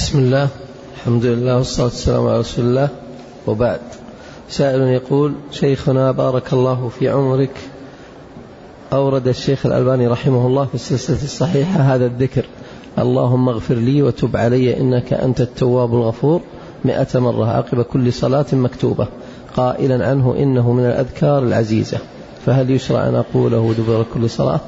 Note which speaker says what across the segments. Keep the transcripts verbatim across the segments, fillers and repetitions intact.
Speaker 1: بسم الله، الحمد لله والصلاة والسلام على رسول الله، وبعد. سائل يقول: شيخنا بارك الله في عمرك، أورد الشيخ الألباني رحمه الله في السلسلة الصحيحة هذا الذكر: اللهم اغفر لي وتب علي إنك أنت التواب الغفور، مئة مرة عقب كل صلاة مكتوبة، قائلا عنه إنه من الأذكار العزيزة، فهل يشرع أن أقوله دبر كل صلاة؟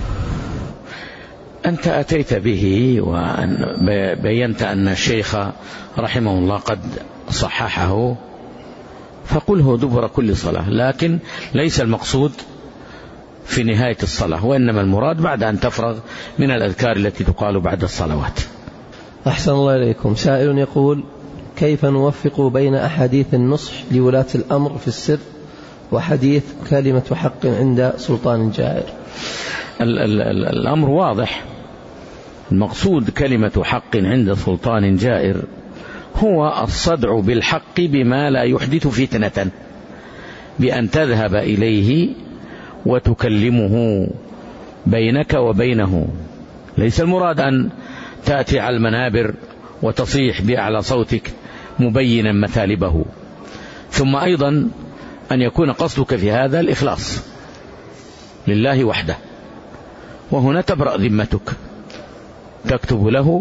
Speaker 2: أنت أتيت به وبينت أن الشيخ رحمه الله قد صححه، فقله دبر كل صلاة، لكن ليس المقصود في نهاية الصلاة، وإنما المراد بعد أن تفرغ من الأذكار التي تقال بعد الصلوات.
Speaker 1: أحسن الله إليكم. سائل يقول: كيف نوفق بين أحاديث النصح لولاة الأمر في السر وحديث كلمة حق عند سلطان جائر؟
Speaker 2: ال ال ال الأمر واضح. المقصود كلمة حق عند سلطان جائر هو الصدع بالحق بما لا يحدث فتنة، بأن تذهب إليه وتكلمه بينك وبينه. ليس المراد أن تأتي على المنابر وتصيح بأعلى صوتك مبينا مثالبه. ثم أيضا أن يكون قصدك في هذا الإخلاص لله وحده، وهنا تبرأ ذمتك، تكتب له،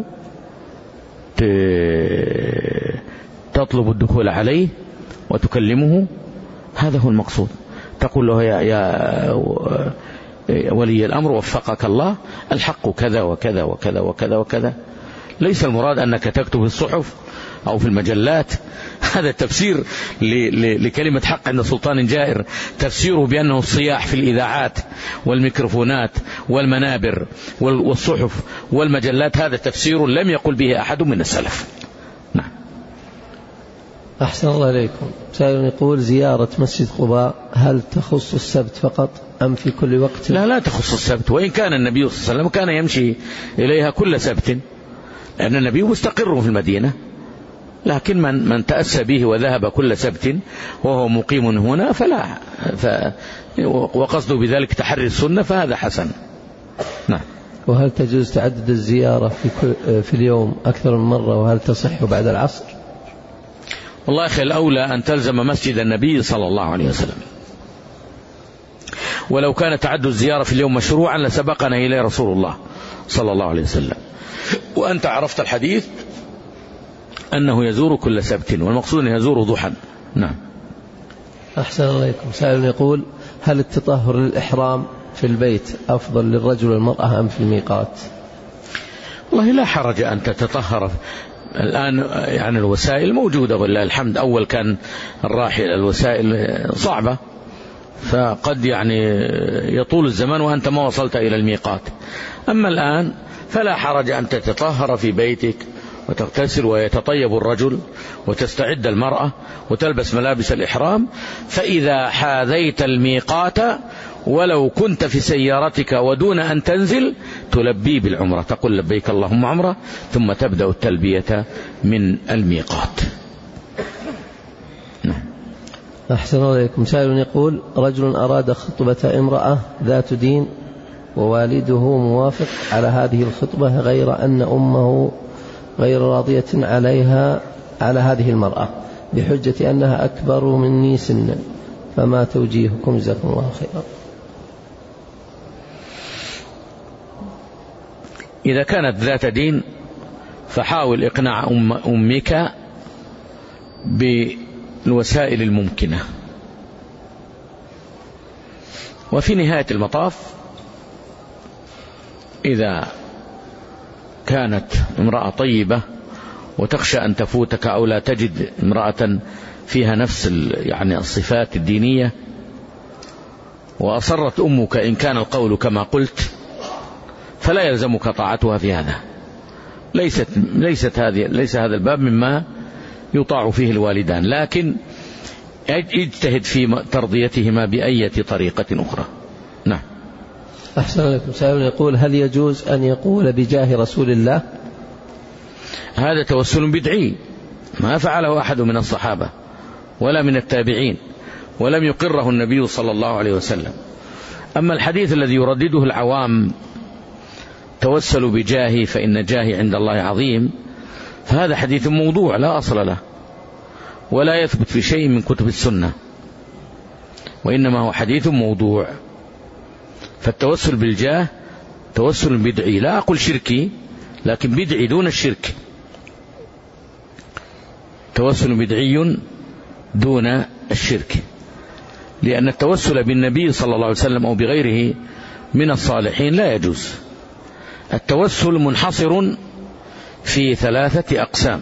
Speaker 2: تطلب الدخول عليه وتكلمه، هذا هو المقصود. تقول له: يا, يا ولي الأمر وفقك الله، الحق كذا وكذا وكذا وكذا وكذا. ليس المراد أنك تكتب في الصحف أو في المجلات. هذا التفسير لكلمة حق عند سلطان جائر، تفسيره بأنه الصياح في الإذاعات والميكروفونات والمنابر والصحف والمجلات، هذا تفسير لم يقل به أحد من السلف. نعم.
Speaker 1: أحسن الله إليكم. سائل يقول: زيارة مسجد قباء هل تخص السبت فقط أم في كل وقت؟
Speaker 2: لا لا تخص السبت، وإن كان النبي صلى الله عليه وسلم كان يمشي إليها كل سبت، لأن النبي مستقر في المدينة، لكن من من تأسى به وذهب كل سبت وهو مقيم هنا فلا ف وقصده بذلك تحري السنة، فهذا حسن. نعم.
Speaker 1: وهل تجوز تعدد الزيارة في كل في اليوم أكثر من مرة، وهل تصح بعد العصر؟
Speaker 2: والله أخي، الأولى أن تلزم مسجد النبي صلى الله عليه وسلم، ولو كان تعدد الزيارة في اليوم مشروعا لسبقنا إليه رسول الله صلى الله عليه وسلم. وأنت عرفت الحديث أنه يزور كل سبت، والمقصود أنه يزور ضحى. نعم.
Speaker 1: أحسن عليكم. سائل يقول: هل التطهر للإحرام في البيت أفضل للرجل والمرأة أم في الميقات؟
Speaker 2: والله لا حرج أن تتطهر الآن، يعني الوسائل موجودة ولله الحمد. أول كان الراحل الوسائل صعبة، فقد يعني يطول الزمان وأنت ما وصلت إلى الميقات. أما الآن فلا حرج أن تتطهر في بيتك وتغتسل ويتطيب الرجل وتستعد المرأة وتلبس ملابس الإحرام، فإذا حاذيت الميقات ولو كنت في سيارتك ودون أن تنزل تلبي بالعمرة، تقول لبيك اللهم عمرة، ثم تبدأ التلبية من الميقات. نعم.
Speaker 1: أحسن عليكم. سائل يقول: رجل أراد خطبة امرأة ذات دين ووالده موافق على هذه الخطبة، غير أن أمه غير راضية عليها على هذه المرأة بحجة أنها أكبر مني سنا، فما توجيهكم جزاكم الله خيرا؟
Speaker 2: إذا كانت ذات دين فحاول إقناع أم أمك بالوسائل الممكنة، وفي نهاية المطاف إذا كانت امرأة طيبة وتخشى أن تفوتك أو لا تجد امرأة فيها نفس يعني الصفات الدينية، وأصرت أمك إن كان القول كما قلت، فلا يلزمك طاعتها في هذا. ليست ليست هذه ليس هذا الباب مما يطاع فيه الوالدان، لكن اجتهد في ترضيتهما بأية طريقة أخرى. نعم.
Speaker 1: أحسن عليكم. سائل يقول: هل يجوز أن يقول بجاه رسول الله؟
Speaker 2: هذا توسل بدعي ما فعله أحد من الصحابة ولا من التابعين، ولم يقره النبي صلى الله عليه وسلم. أما الحديث الذي يردده العوام توسلوا بجاهي فإن جاهي عند الله عظيم، فهذا حديث موضوع لا أصل له ولا يثبت في شيء من كتب السنة، وإنما هو حديث موضوع. فالتوسل بالجاه توسل بدعي، لا أقول شركي لكن بدعي دون الشرك، توسل بدعي دون الشرك، لأن التوسل بالنبي صلى الله عليه وسلم أو بغيره من الصالحين لا يجوز. التوسل منحصر في ثلاثة أقسام،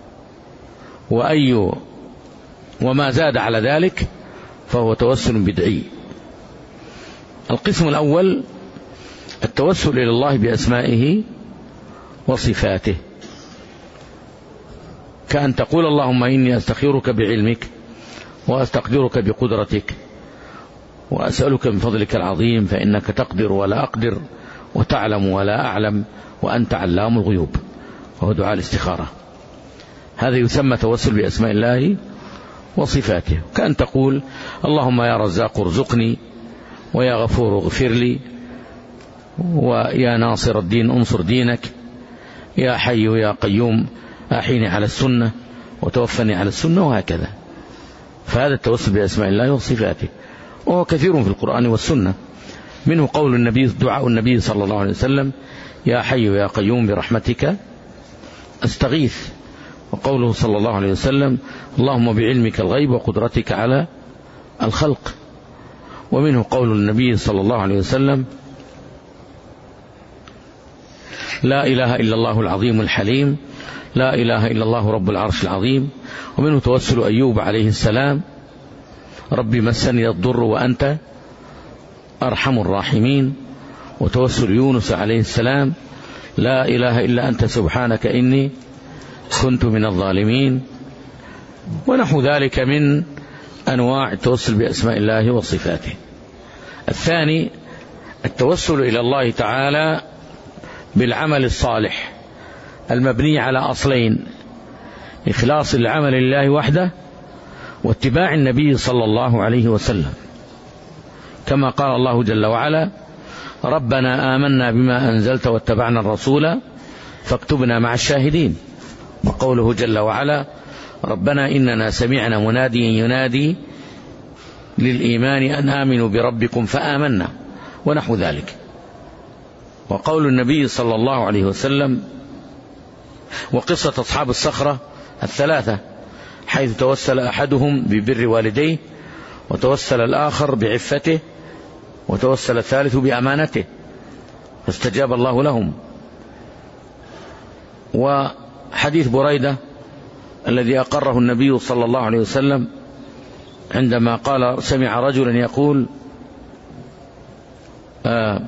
Speaker 2: وأي وما زاد على ذلك فهو توسل بدعي. القسم الأول التوسل إلى الله بأسمائه وصفاته، كأن تقول اللهم إني أستخيرك بعلمك وأستقدرك بقدرتك وأسألك من فضلك العظيم فإنك تقدر ولا أقدر وتعلم ولا أعلم وأنت علام الغيوب، وهو دعاء الاستخارة. هذا يسمى توسل بأسماء الله وصفاته. كأن تقول اللهم يا رزاق ارزقني، ويا غفور اغفر لي، ويا ناصر الدين انصر دينك، يا حي يا قيوم أحيني على السنة وتوفني على السنة، وهكذا. فهذا التوسل بأسماء الله وصفاته، وهو كثير في القرآن والسنة. منه قول النبي دعاء النبي صلى الله عليه وسلم يا حي يا قيوم برحمتك أستغيث، وقوله صلى الله عليه وسلم اللهم بعلمك الغيب وقدرتك على الخلق. ومنه قول النبي صلى الله عليه وسلم لا إله إلا الله العظيم الحليم، لا إله إلا الله رب العرش العظيم. ومنه توسل أيوب عليه السلام ربي مسني الضر وأنت أرحم الراحمين. وتوسل يونس عليه السلام لا إله إلا أنت سبحانك إني كنت من الظالمين. ونحو ذلك من أنواع التوسل بأسماء الله وصفاته. الثاني التوسل إلى الله تعالى بالعمل الصالح المبني على أصلين: إخلاص العمل لله وحده، واتباع النبي صلى الله عليه وسلم، كما قال الله جل وعلا ربنا آمنا بما أنزلت واتبعنا الرسول فاكتبنا مع الشاهدين. وقوله جل وعلا ربنا إننا سمعنا مناديا ينادي للإيمان أن آمنوا بربكم فآمنا، ونحو ذلك. وقول النبي صلى الله عليه وسلم وقصة أصحاب الصخرة الثلاثة حيث توسل أحدهم ببر والديه، وتوسل الآخر بعفته، وتوسل الثالث بأمانته فاستجاب الله لهم. وحديث بريدة الذي أقره النبي صلى الله عليه وسلم عندما قال سمع رجلا يقول آه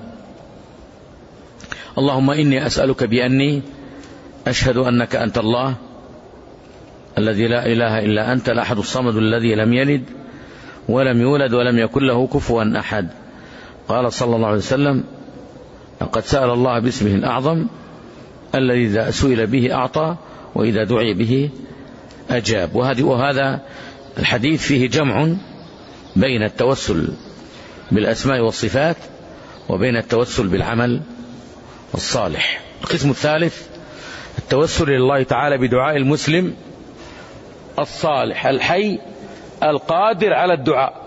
Speaker 2: اللهم إني أسألك بأني أشهد أنك أنت الله الذي لا إله إلا أنت الأحد الصمد الذي لم يلد ولم يولد ولم يكن له كفوا أحد. قال صلى الله عليه وسلم لقد سأل الله باسمه الأعظم الذي إذا سئل به أعطى وإذا دعي به أجاب. وهذا الحديث فيه جمع بين التوسل بالأسماء والصفات وبين التوسل بالعمل الصالح. القسم الثالث التوسل إلى الله تعالى بدعاء المسلم الصالح الحي القادر على الدعاء.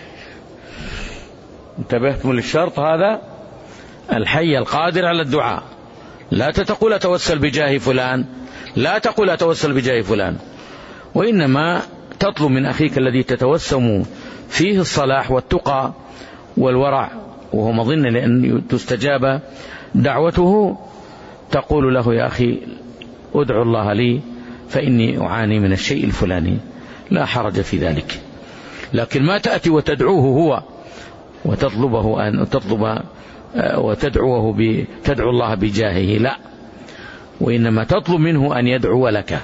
Speaker 2: انتبهتم للشرط هذا، الحي القادر على الدعاء. لا تقول أتوسل بجاه فلان، لا تقول أتوسل بجاه فلان، وإنما تطلب من أخيك الذي تتوسم فيه الصلاح والتقى والورع وهو مظن لأن تستجاب دعوته، تقول له يا أخي أدعو الله لي فإني أعاني من الشيء الفلاني، لا حرج في ذلك. لكن ما تأتي وتدعوه هو وتطلبه أن تطلب وتدعوه تدعو الله بجاهه، لا، وإنما تطلب منه أن يدعو لك،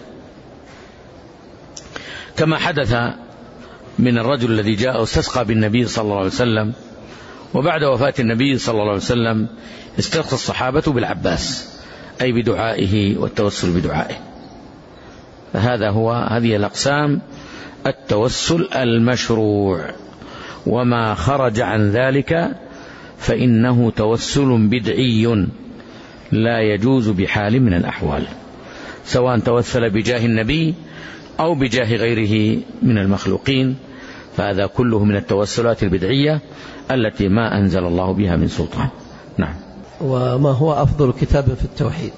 Speaker 2: كما حدث من الرجل الذي جاء واستسقى بالنبي صلى الله عليه وسلم، وبعد وفاة النبي صلى الله عليه وسلم استسقى الصحابة بالعباس، أي بدعائه والتوسل بدعائه. فهذا هو هذه الأقسام التوسل المشروع، وما خرج عن ذلك فإنه توسل بدعي لا يجوز بحال من الأحوال. سواء توسل بجاه النبي أو بجاه غيره من المخلوقين، فهذا كله من التوسلات البدعية التي ما أنزل الله بها من سلطان. نعم.
Speaker 1: وما هو أفضل كتاب في التوحيد؟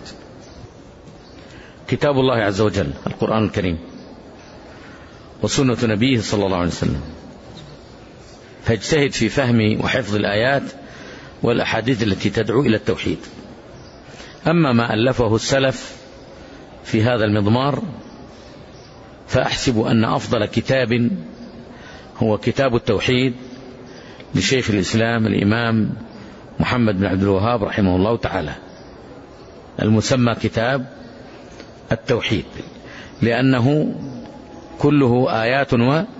Speaker 2: كتاب الله عز وجل القرآن الكريم وسنة نبيه صلى الله عليه وسلم، فاجتهد في فهم وحفظ الآيات والأحاديث التي تدعو إلى التوحيد. أما ما ألفه السلف في هذا المضمار فأحسب أن أفضل كتاب هو كتاب التوحيد لشيخ الإسلام الإمام محمد بن عبد الوهاب رحمه الله تعالى، المسمى كتاب التوحيد، لأنه كله آيات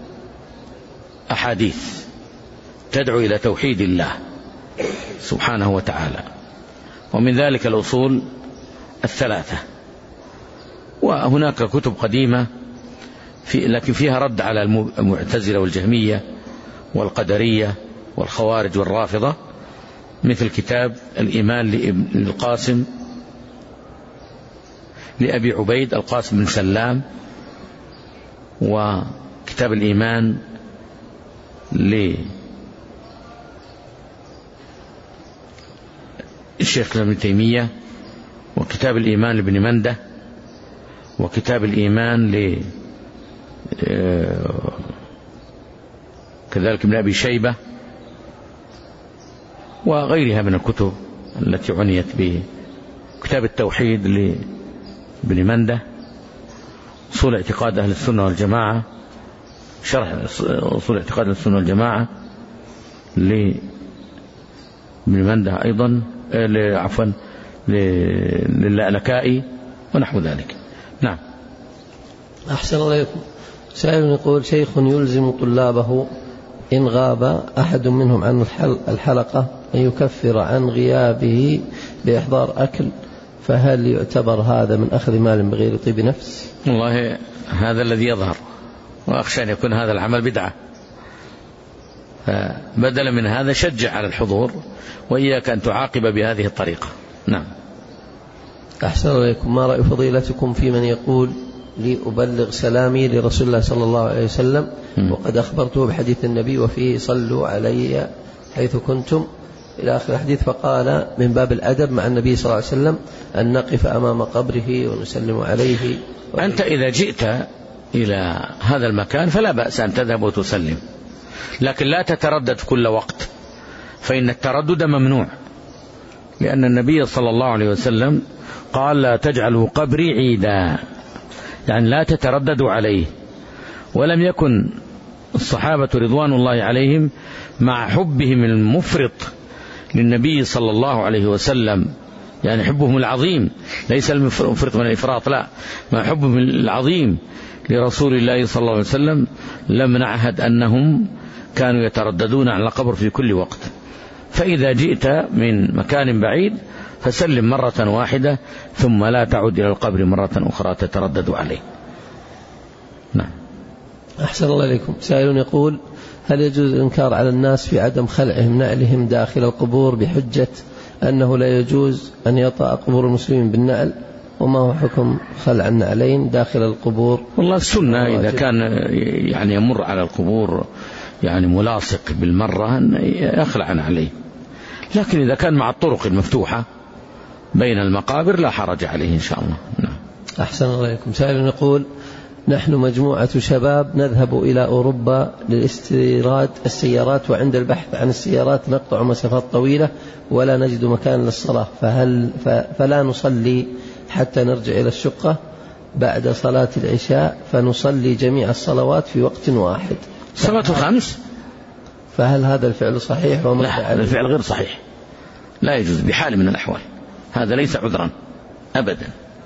Speaker 2: وأحاديث تدعو إلى توحيد الله سبحانه وتعالى. ومن ذلك الأصول الثلاثة، وهناك كتب قديمة في لكن فيها رد على المعتزلة والجهمية والقدرية والخوارج والرافضة، مثل كتاب الإيمان للقاسم لأبي عبيد القاسم بن سلام، وكتاب الإيمان للشيخ ابن تيمية، وكتاب الإيمان لابن منده، وكتاب الإيمان ل كذلك ابن أبي شيبة، وغيرها من الكتب التي عنيت به. كتاب التوحيد لابن منده، أصول اعتقاد أهل السنة والجماعة، شرح أصول اعتقاد أهل السنة والجماعة لابن منده أيضا، عفوا للألكائي ونحو ذلك. نعم.
Speaker 1: أحسن الله إليكم. سائل يقول: شيخ يلزم طلابه إن غاب أحد منهم عن الحلقة أن يكفر عن غيابه بإحضار أكل، فهل يعتبر هذا من أخذ مال بغير طيب نفس؟
Speaker 2: والله هذا الذي يظهر، وأخشى أن يكون هذا العمل بدعة، فبدلا من هذا شجع على الحضور، وإياك أن تعاقب بهذه الطريقة. نعم.
Speaker 1: أحسن إليكم. ما رأي فضيلتكم في من يقول لي أبلغ سلامي لرسول الله صلى الله عليه وسلم وقد أخبرته بحديث النبي وفيه صلوا علي حيث كنتم إلى آخر الحديث، فقال من باب الأدب مع النبي صلى الله عليه وسلم أن نقف أمام قبره ونسلم عليه.
Speaker 2: أنت إذا جئت إلى هذا المكان فلا بأس أن تذهب وتسلم، لكن لا تتردد كل وقت، فإن التردد ممنوع، لأن النبي صلى الله عليه وسلم قال لا تجعلوا قبري عيدا، يعني لا تترددوا عليه. ولم يكن الصحابة رضوان الله عليهم مع حبهم المفرط للنبي صلى الله عليه وسلم، يعني حبهم العظيم، ليس المفرط من الإفراط، لا، مع حبهم العظيم لرسول الله صلى الله عليه وسلم لم نعهد أنهم كانوا يترددون على القبر في كل وقت. فإذا جئت من مكان بعيد فسلم مرة واحدة، ثم لا تعود إلى القبر مرة أخرى تتردد عليه. نعم.
Speaker 1: أحسن الله إليكم. سائل يقول: هل يجوز الإنكار على الناس في عدم خلعهم نعلهم داخل القبور بحجة أنه لا يجوز أن يطأ قبور المسلمين بالنعل؟ وما هو حكم خلع النعلين داخل القبور؟
Speaker 2: والله السنة إذا كان يعني يمر على القبور يعني ملاصق بالمرة يخلع عليه، لكن إذا كان مع الطرق المفتوحة بين المقابر لا حرج عليه إن شاء الله. نعم.
Speaker 1: أحسن الله إليكم. سائل يقول: نحن مجموعة شباب نذهب إلى أوروبا للاستيراد السيارات، وعند البحث عن السيارات نقطع مسافات طويلة ولا نجد مكان للصلاة، فهل فلا نصلي حتى نرجع إلى الشقة بعد صلاة العشاء فنصلي جميع الصلوات في وقت واحد؟
Speaker 2: صلاة الخمس.
Speaker 1: فهل هذا الفعل صحيح؟
Speaker 2: لا، هذا الفعل غير صحيح، لا يجوز بحال من الأحوال، هذا ليس عذرا أبدا.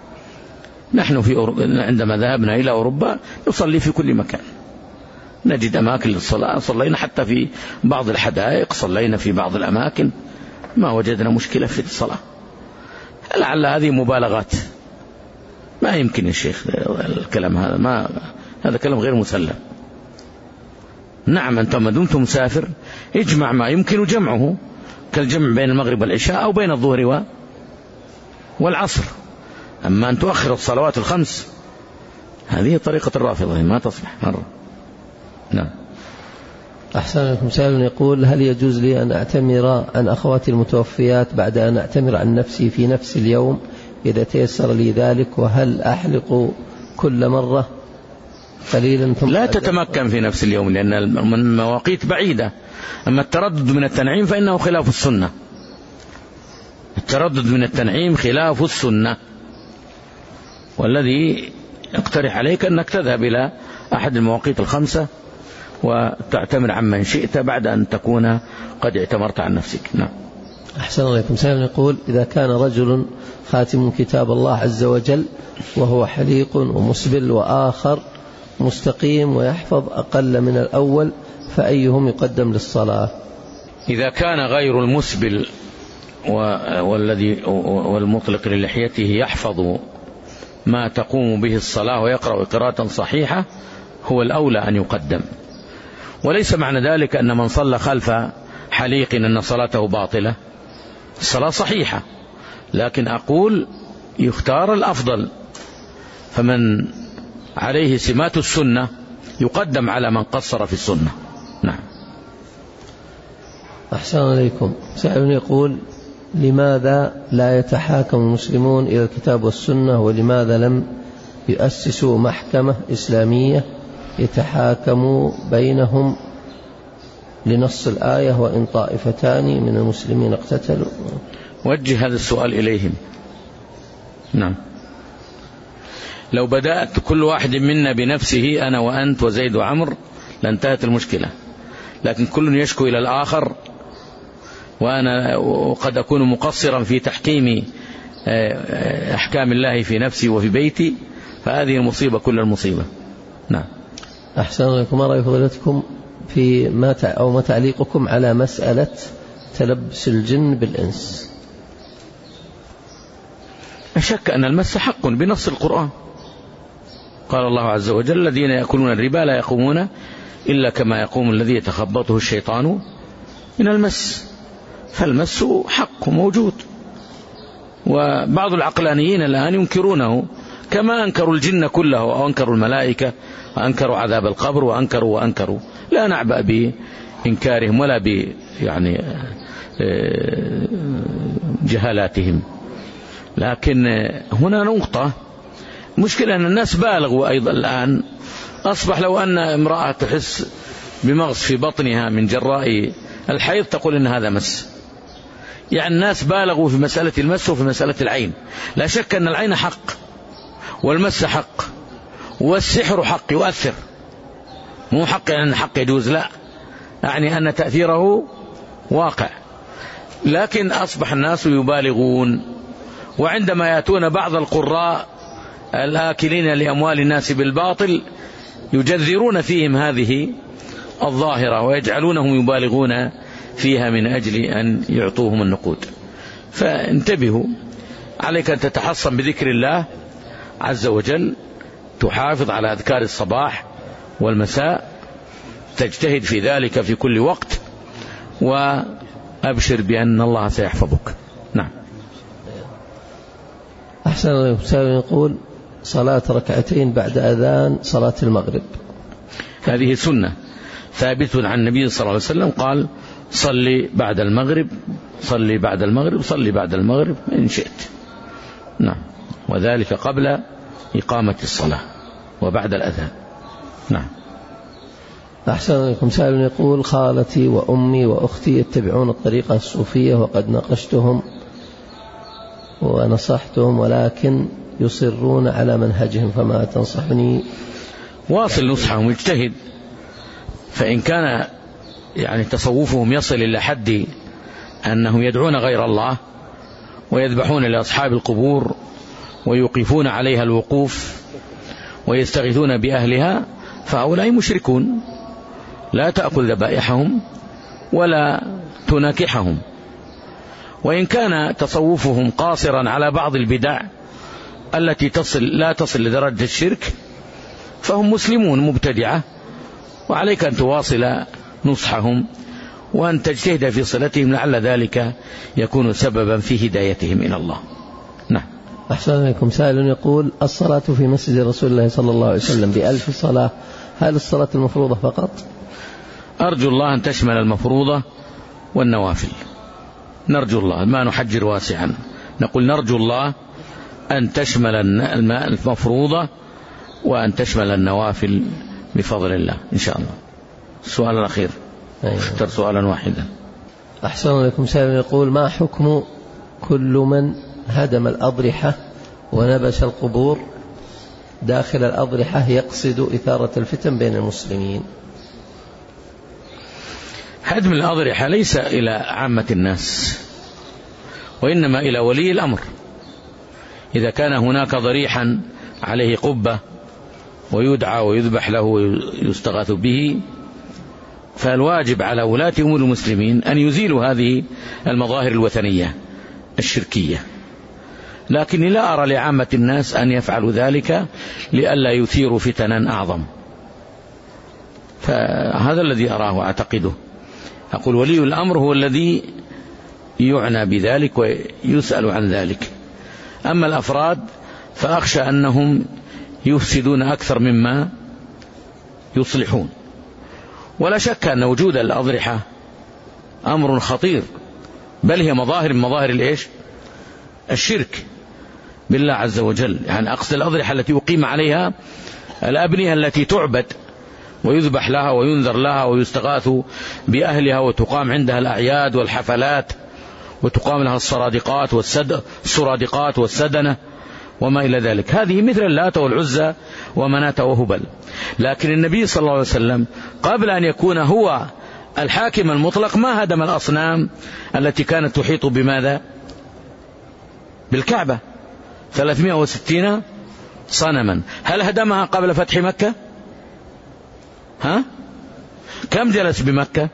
Speaker 2: نحن في أوروبا عندما ذهبنا إلى أوروبا نصلي في كل مكان، نجد أماكن للصلاة، صلينا حتى في بعض الحدائق، صلينا في بعض الأماكن، ما وجدنا مشكلة في الصلاة. لعل هذه مبالغات، ما يمكن يا شيخ الكلام هذا، ما هذا كلام غير مسلم. نعم، أنت ما دمت مسافر اجمع ما يمكن جمعه، كالجمع بين المغرب والعشاء أو بين الظهر والعصر، أما أن تؤخر الصلوات الخمس هذه طريقة الرافضة ما تصلح مرة. نعم.
Speaker 1: أحسن لكم. سائل يقول: هل يجوز لي أن أعتمر عن أخواتي المتوفيات بعد أن أعتمر عن نفسي في نفس اليوم إذا تيسر لي ذلك؟ وهل أحلق كل مرة قليلا ثم
Speaker 2: لا تتمكن في نفس اليوم لأن المواقيت بعيدة. أما التردد من التنعيم فإنه خلاف السنة. التردد من التنعيم خلاف السنة، والذي اقترح عليك أنك تذهب إلى أحد المواقيت الخمسة وتعتمر عمن شئت بعد أن تكون قد اعتمرت عن نفسك. نعم.
Speaker 1: أحسن عليكم. سائل يقول: إذا كان رجل خاتم كتاب الله عز وجل وهو حليق ومسبل، وآخر مستقيم ويحفظ أقل من الأول، فأيهم يقدم للصلاة؟
Speaker 2: إذا كان غير المسبل والذي والمطلق للحيته يحفظ ما تقوم به الصلاة ويقرأ قراءة صحيحة هو الأولى أن يقدم. وليس معنى ذلك أن من صلى خلف حليق أن صلاته باطلة، الصلاة صحيحة، لكن أقول يختار الأفضل، فمن عليه سمات السنة يقدم على من قصر في السنة. نعم.
Speaker 1: أحسن عليكم. سائل يقول: لماذا لا يتحاكم المسلمون إلى الكتاب والسنة، ولماذا لم يؤسسوا محكمة إسلامية يتحاكموا بينهم لنص الآية وإن طائفتان من المسلمين اقتتلوا؟
Speaker 2: وجه هذا السؤال إليهم. نعم. لو بدأت كل واحد منا بنفسه أنا وأنت وزيد وعمر لانتهت المشكلة، لكن كل يشكو إلى الآخر، وأنا قد أكون مقصرا في تحكيم أحكام الله في نفسي وفي بيتي، فهذه المصيبة كل المصيبة. نعم.
Speaker 1: أحسن لكم. ما رأي فضيلتكم في ما أو ما تعليقكم على مسألة تلبس الجن بالإنس؟
Speaker 2: لا شك أن المس حق بنص القرآن. قال الله عز وجل: الذين يأكلون الربا لا يقومون إلا كما يقوم الذي يتخبطه الشيطان من المس، فالمس حق موجود. وبعض العقلانيين الآن ينكرونه كما أنكروا الجن كله وأنكروا الملائكة وأنكروا عذاب القبر وأنكروا وأنكروا. لا نعبأ بإنكارهم ولا ب يعني جهالاتهم، لكن هنا نقطة مشكلة أن الناس بالغوا أيضا الآن. أصبح لو أن امرأة تحس بمغص في بطنها من جراء الحيض تقول إن هذا مس. يعني الناس بالغوا في مسألة المس وفي مسألة العين. لا شك أن العين حق والمس حق والسحر حق يؤثر، مو حق أن يعني حق يجوز، لا، يعني أن تأثيره واقع، لكن أصبح الناس يبالغون. وعندما يأتون بعض القراء الآكلين لأموال الناس بالباطل يجذرون فيهم هذه الظاهرة ويجعلونهم يبالغون فيها من أجل أن يعطوهم النقود. فانتبهوا، عليك أن تتحصن بذكر الله عز وجل، تحافظ على أذكار الصباح والمساء، تجتهد في ذلك في كل وقت، وأبشر بأن الله سيحفظك. نعم.
Speaker 1: أحسن الله. يقول: صلاة ركعتين بعد أذان صلاة المغرب،
Speaker 2: هذه سنة ثابت عن النبي صلى الله عليه وسلم، قال: صلي بعد المغرب، صلي بعد المغرب، صلي بعد المغرب إن شئت. نعم. وذلك قبل إقامة الصلاة وبعد الأذان. نعم.
Speaker 1: أحسن لكم. سائل يقول: خالتي وأمي وأختي يتبعون الطريقة الصوفية وقد ناقشتهم ونصحتهم ولكن يصرون على منهجهم، فما تنصحني؟
Speaker 2: واصل نصحهم، اجتهد، فإن كان يعني تصوفهم يصل إلى حد أنهم يدعون غير الله ويذبحون لأصحاب القبور ويوقفون عليها الوقوف ويستغيثون بأهلها، فهؤلاء مشركون، لا تأكل ذبائحهم ولا تناكحهم. وإن كان تصوفهم قاصرا على بعض البدع التي تصل لا تصل لدرجة الشرك، فهم مسلمون مبتدعة، وعليك أن تواصل نصحهم وأن تجتهد في صلتهم، لعل ذلك يكون سببا في هدايتهم إلى الله. نعم.
Speaker 1: أحسن عليكم. سائل يقول الصلاة في مسجد رسول الله صلى الله عليه وسلم بألف صلاة، هل الصلاة المفروضة فقط؟
Speaker 2: أرجو الله أن تشمل المفروضة والنوافل، نرجو الله، ما نحجر واسعا، نقول نرجو الله أن تشمل المفروضة وأن تشمل النوافل بفضل الله إن شاء الله. السؤال الأخير، اختر سؤالا واحدا.
Speaker 1: أحسن عليكم. سائل يقول ما حكم كل من هدم الأضرحة ونبش القبور داخل الأضرحة يقصد إثارة الفتن بين المسلمين؟
Speaker 2: هدم الأضرحة ليس إلى عامة الناس، وإنما إلى ولي الأمر. إذا كان هناك ضريحا عليه قبة ويدعى ويذبح له ويستغاث به، فالواجب على ولاة أمور المسلمين أن يزيلوا هذه المظاهر الوثنية الشركية، لكني لا أرى لعامة الناس أن يفعلوا ذلك لئلا يثيروا فتنا أعظم، فهذا الذي أراه أعتقده. أقول ولي الأمر هو الذي يعنى بذلك ويسأل عن ذلك، أما الأفراد فأخشى أنهم يفسدون أكثر مما يصلحون. ولا شك أن وجود الأضرحة أمر خطير، بل هي مظاهر من مظاهر الإيش؟ الشرك بالله عز وجل. يعني أقصد الأضرحة التي يقيم عليها الأبنية التي تعبد ويذبح لها وينذر لها ويستغاث بأهلها وتقام عندها الأعياد والحفلات وتقام لها الصرادقات والسد الصرادقات والسدنة وما إلى ذلك، هذه مثل اللات والعزى ومناة وهبل. لكن النبي صلى الله عليه وسلم قبل أن يكون هو الحاكم المطلق ما هدم الأصنام التي كانت تحيط بماذا؟ بالكعبة، ثلاثمائة وستين صنما. هل هدمها قبل فتح مكة؟ ها؟ كم جلس بمكة؟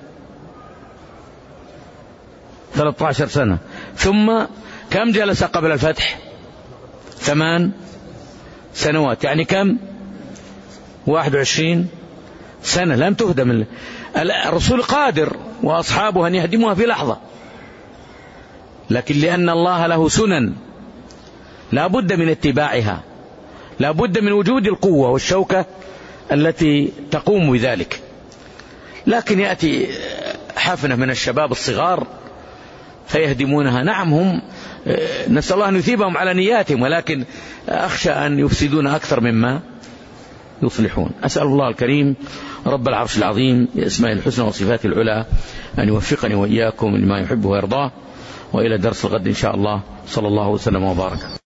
Speaker 2: ثلاثة عشر سنة. ثم كم جلس قبل الفتح؟ ثمان سنوات، يعني كم؟ واحد وعشرين سنة لم تهدم. الرسول قادر وأصحابه أن يهدموها في لحظة، لكن لأن الله له سنن لا بد من اتباعها، لا بد من وجود القوة والشوكة التي تقوم بذلك. لكن يأتي حفنة من الشباب الصغار فيهدمونها. نعم، هم نسأل الله أن يثيبهم على نياتهم، ولكن أخشى أن يفسدون أكثر مما يصلحون. أسأل الله الكريم رب العرش العظيم بأسماء الحسنى وصفاته العلى أن يوفقني وإياكم لما يحبه ويرضاه. وإلى درس الغد إن شاء الله. صلى الله وسلم وبارك.